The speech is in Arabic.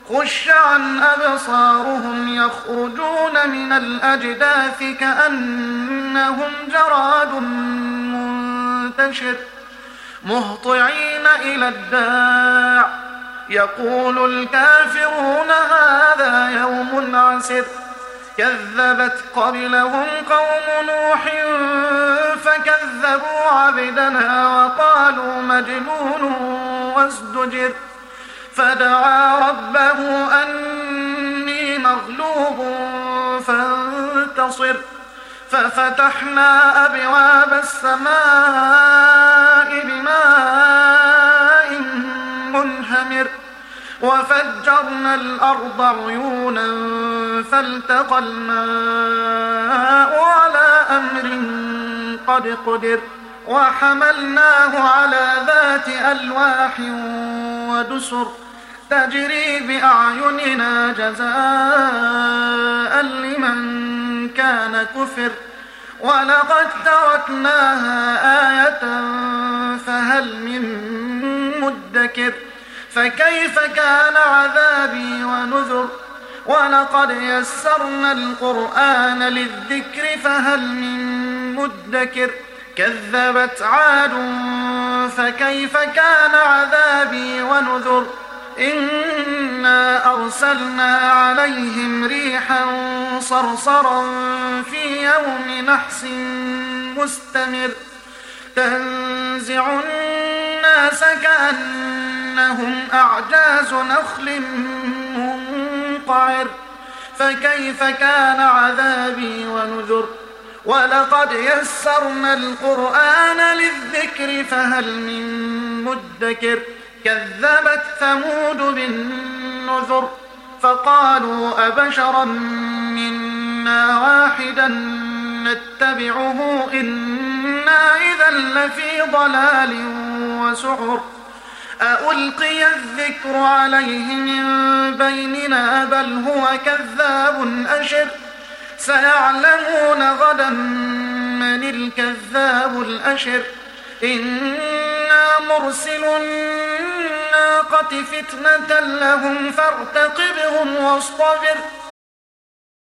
خش عن أبصارهم يخرجون من الأجداث كأنهم جراد منتشر مهطعين إلى الداع يقول الكافرون هذا يوم عسر كذبت قبلهم قوم نوح فكذبوا عبدنا وقالوا مجنون وازدجر فدعا ربه أني مغلوب فانتصر ففتحنا أبواب السماء بماء منهمر وفجرنا الأرض عيونا فالتقى الماء على أمر قد قدر وحملناه على ذات ألواح ودسر تجري بأعيننا جزاء لمن كان كفر ولقد تركناها آية فهل من مدكر فكيف كان عذابي ونذر ولقد يسرنا القرآن للذكر فهل من مدكر كذبت عاد فكيف كان عذابي ونذر إنا أرسلنا عليهم ريحا صرصرا في يوم نحس مستمر تنزع الناس كأنهم أعجاز نخل منقعر فكيف كان عذابي ونذر ولقد يسرنا القرآن للذكر فهل من مدكر كذبت ثمود بالنذر فقالوا أبشرا منا واحدا نتبعه إنا إذا لفي ضلال وسعر ألقي الذكر عليه من بيننا بل هو كذاب أشر سيعلمون غدا من الكذاب الأشر إنا مرسل الناقة فتنة لهم فارتقبهم واصطبر